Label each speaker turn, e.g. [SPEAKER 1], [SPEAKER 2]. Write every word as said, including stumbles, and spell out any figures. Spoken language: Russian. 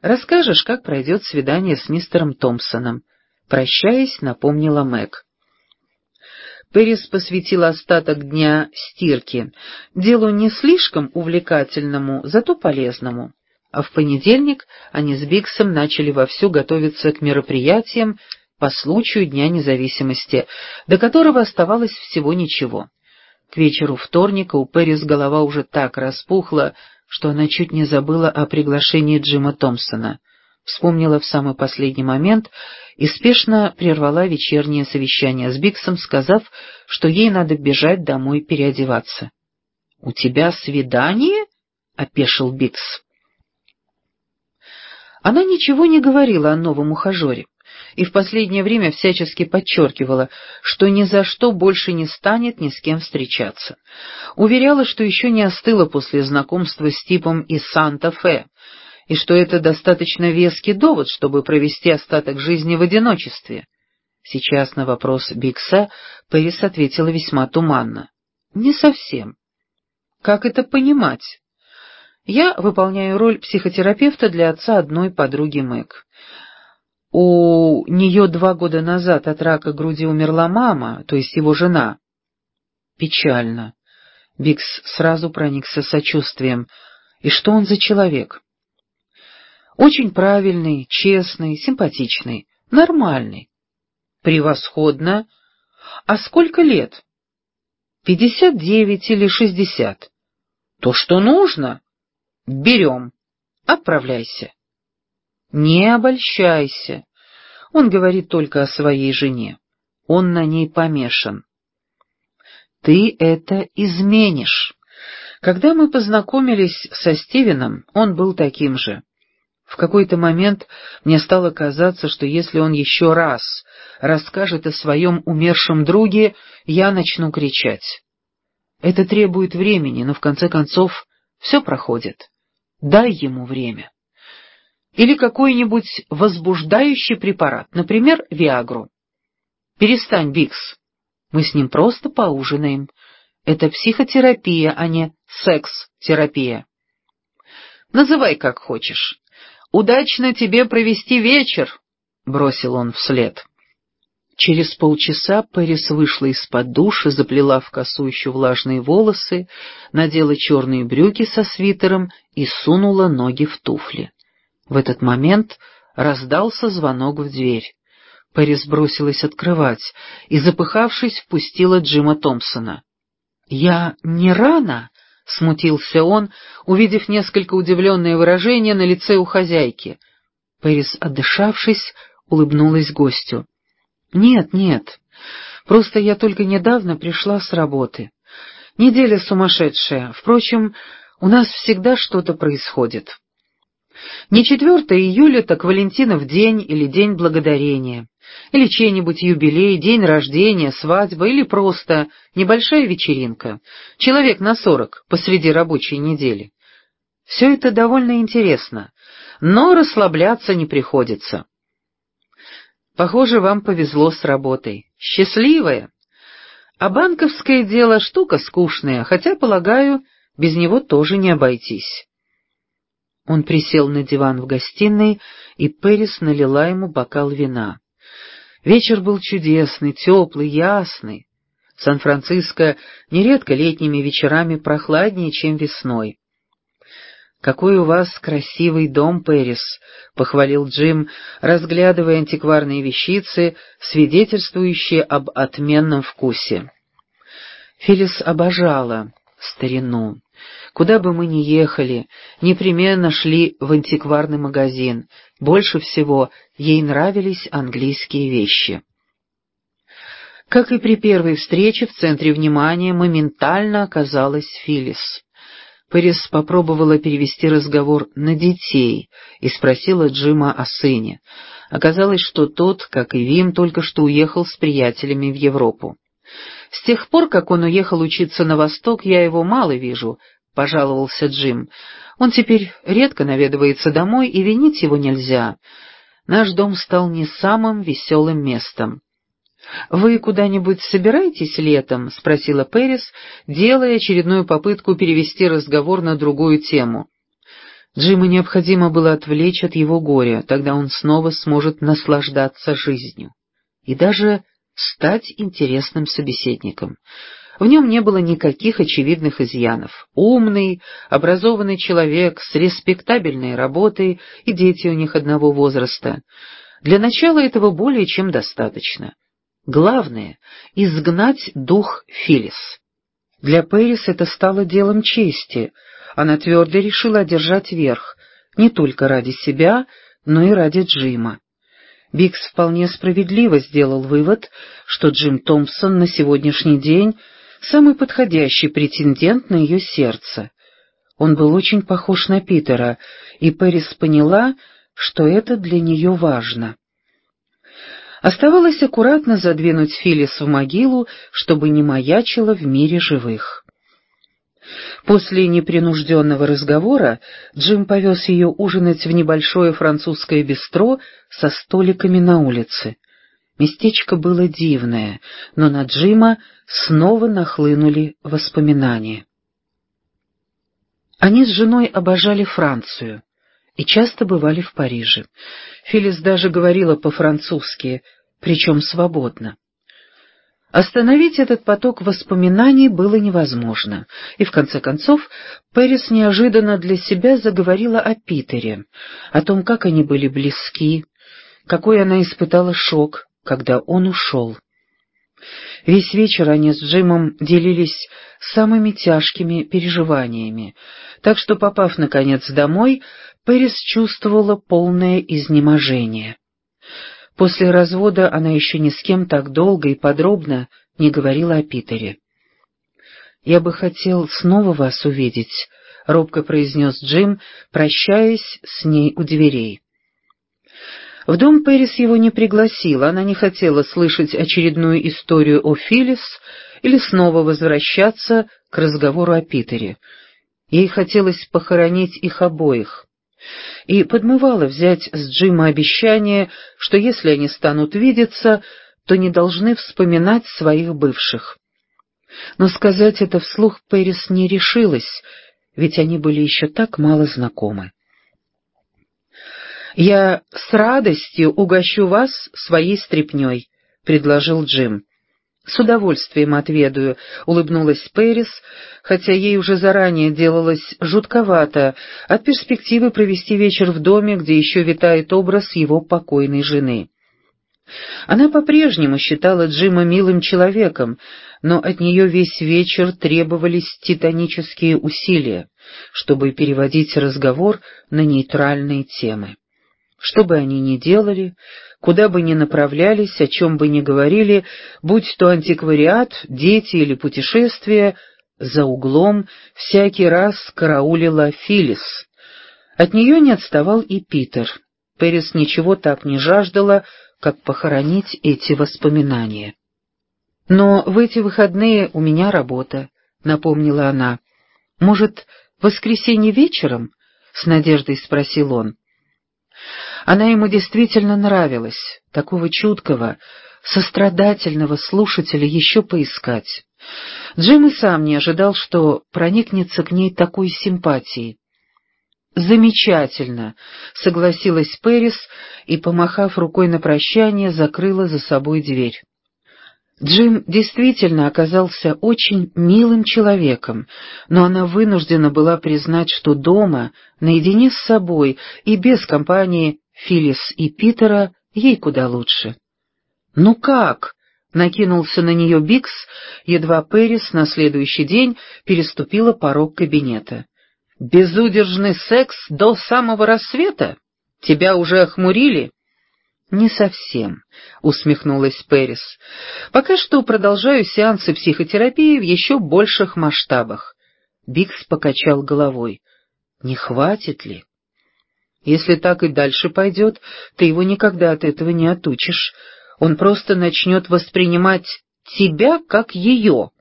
[SPEAKER 1] Расскажешь, как пройдет свидание с мистером Томпсоном?» Прощаясь, напомнила Мэг. Пэрис посвятила остаток дня стирке, делу не слишком увлекательному, зато полезному. А в понедельник они с Бигсом начали вовсю готовиться к мероприятиям по случаю Дня независимости, до которого оставалось всего ничего. К вечеру вторника у Пэрис голова уже так распухла, что она чуть не забыла о приглашении Джима Томпсона. Вспомнила в самый последний момент и спешно прервала вечернее совещание с Бигсом, сказав, что ей надо бежать домой переодеваться. «У тебя свидание?» — опешил Бигс. Она ничего не говорила о новом ухажере и в последнее время всячески подчеркивала, что ни за что больше не станет ни с кем встречаться. Уверяла, что еще не остыла после знакомства с типом из Санта-Фе, и что это достаточно веский довод, чтобы провести остаток жизни в одиночестве. Сейчас на вопрос Бигса Пэрис ответила весьма туманно. «Не совсем». «Как это понимать?» «Я выполняю роль психотерапевта для отца одной подруги Мэг. У нее два года назад от рака груди умерла мама, то есть его жена». «Печально». Бигс сразу проникся сочувствием. «И что он за человек?» «Очень правильный, честный, симпатичный, нормальный». «Превосходно. А сколько лет?» «Пятьдесят девять или шестьдесят». «То, что нужно. Берем. Отправляйся». «Не обольщайся. Он говорит только о своей жене. Он на ней помешан». «Ты это изменишь. Когда мы познакомились со Стивеном, он был таким же. В какой-то момент мне стало казаться, что если он еще раз расскажет о своем умершем друге, я начну кричать. Это требует времени, но в конце концов все проходит. Дай ему время. Или какой-нибудь возбуждающий препарат, например, Виагру. Перестань, Бигс. Мы с ним просто поужинаем. Это психотерапия, а не секс-терапия. Называй как хочешь. «Удачно тебе провести вечер», — бросил он вслед. Через полчаса Пэрис вышла из-под душа, заплела в косу еще влажные волосы, надела черные брюки со свитером и сунула ноги в туфли. В этот момент раздался звонок в дверь. Пэрис бросилась открывать и, запыхавшись, впустила Джима Томпсона. «Я не рано?» — смутился он, увидев несколько удивленное выражение на лице у хозяйки. Пэрис, отдышавшись, улыбнулась гостю. «Нет, нет, просто я только недавно пришла с работы. Неделя сумасшедшая. Впрочем, у нас всегда что-то происходит. Не четвертое июля, так Валентинов день или День Благодарения, или чей-нибудь юбилей, день рождения, свадьба или просто небольшая вечеринка, человек на сорок посреди рабочей недели. Все это довольно интересно, но расслабляться не приходится. Похоже, вам повезло с работой. Счастливая. А банковское дело штука скучная, хотя, полагаю, без него тоже не обойтись». Он присел на диван в гостиной, и Пэрис налила ему бокал вина. Вечер был чудесный, теплый, ясный. Сан-Франциско нередко летними вечерами прохладнее, чем весной. «Какой у вас красивый дом, Пэрис», — похвалил Джим, разглядывая антикварные вещицы, свидетельствующие об отменном вкусе. Филлис обожала старину. Куда бы мы ни ехали, непременно шли в антикварный магазин. Больше всего ей нравились английские вещи. Как и при первой встрече, в центре внимания моментально оказалась Филлис. Пэрис попробовала перевести разговор на детей и спросила Джима о сыне. Оказалось, что тот, как и Вим, только что уехал с приятелями в Европу. «С тех пор, как он уехал учиться на восток, я его мало вижу», — пожаловался Джим. «Он теперь редко наведывается домой, и винить его нельзя. Наш дом стал не самым веселым местом». «Вы куда-нибудь собираетесь летом?» — спросила Пэрис, делая очередную попытку перевести разговор на другую тему. Джима необходимо было отвлечь от его горя, тогда он снова сможет наслаждаться жизнью и даже стать интересным собеседником. В нем не было никаких очевидных изъянов. Умный, образованный человек с респектабельной работой, и дети у них одного возраста. Для начала этого более чем достаточно. Главное — изгнать дух Филлис. Для Пэрис это стало делом чести. Она твердо решила одержать верх, не только ради себя, но и ради Джима. Бикс вполне справедливо сделал вывод, что Джим Томпсон на сегодняшний день самый подходящий претендент на ее сердце. Он был очень похож на Питера, и Пэрис поняла, что это для нее важно. Оставалось аккуратно задвинуть Филлис в могилу, чтобы не маячила в мире живых. После непринужденного разговора Джим повез ее ужинать в небольшое французское бистро со столиками на улице. Местечко было дивное, но на Джима снова нахлынули воспоминания. Они с женой обожали Францию и часто бывали в Париже. Филлис даже говорила по-французски, причем свободно. Остановить этот поток воспоминаний было невозможно, и в конце концов Пэрис неожиданно для себя заговорила о Питере, о том, как они были близки, какой она испытала шок, когда он ушел. Весь вечер они с Джимом делились самыми тяжкими переживаниями, так что, попав наконец домой, Пэрис чувствовала полное изнеможение. После развода она еще ни с кем так долго и подробно не говорила о Питере. «Я бы хотел снова вас увидеть», — робко произнес Джим, прощаясь с ней у дверей. В дом Пэрис его не пригласила, она не хотела слышать очередную историю о Филлис или снова возвращаться к разговору о Питере. Ей хотелось похоронить их обоих. И подмывала взять с Джима обещание, что если они станут видеться, то не должны вспоминать своих бывших. Но сказать это вслух Пэрис не решилась, ведь они были еще так мало знакомы. «Я с радостью угощу вас своей стряпнёй», — предложил Джим. «С удовольствием отведаю», — улыбнулась Пэрис, хотя ей уже заранее делалось жутковато от перспективы провести вечер в доме, где еще витает образ его покойной жены. Она по-прежнему считала Джима милым человеком, но от нее весь вечер требовались титанические усилия, чтобы переводить разговор на нейтральные темы. Что бы они ни делали, куда бы ни направлялись, о чем бы ни говорили, будь то антиквариат, дети или путешествия, за углом всякий раз караулила Филлис. От нее не отставал и Питер. Пэрис ничего так не жаждала, как похоронить эти воспоминания. «Но в эти выходные у меня работа», — напомнила она. «Может, в воскресенье вечером?» — с надеждой спросил он. Она ему действительно нравилась, такого чуткого, сострадательного слушателя еще поискать. Джим и сам не ожидал, что проникнется к ней такой симпатией. «Замечательно», — согласилась Пэрис и, помахав рукой на прощание, закрыла за собой дверь. Джим действительно оказался очень милым человеком, но она вынуждена была признать, что дома, наедине с собой и без компании Филлис и Питера, ей куда лучше. «Ну как?» — накинулся на нее Бикс, едва Пэрис на следующий день переступила порог кабинета. «Безудержный секс до самого рассвета? Тебя уже охмурили?» «Не совсем», — усмехнулась Пэрис. «Пока что продолжаю сеансы психотерапии в еще больших масштабах». Бикс покачал головой. «Не хватит ли?» «Если так и дальше пойдет, ты его никогда от этого не отучишь. Он просто начнет воспринимать тебя как ее».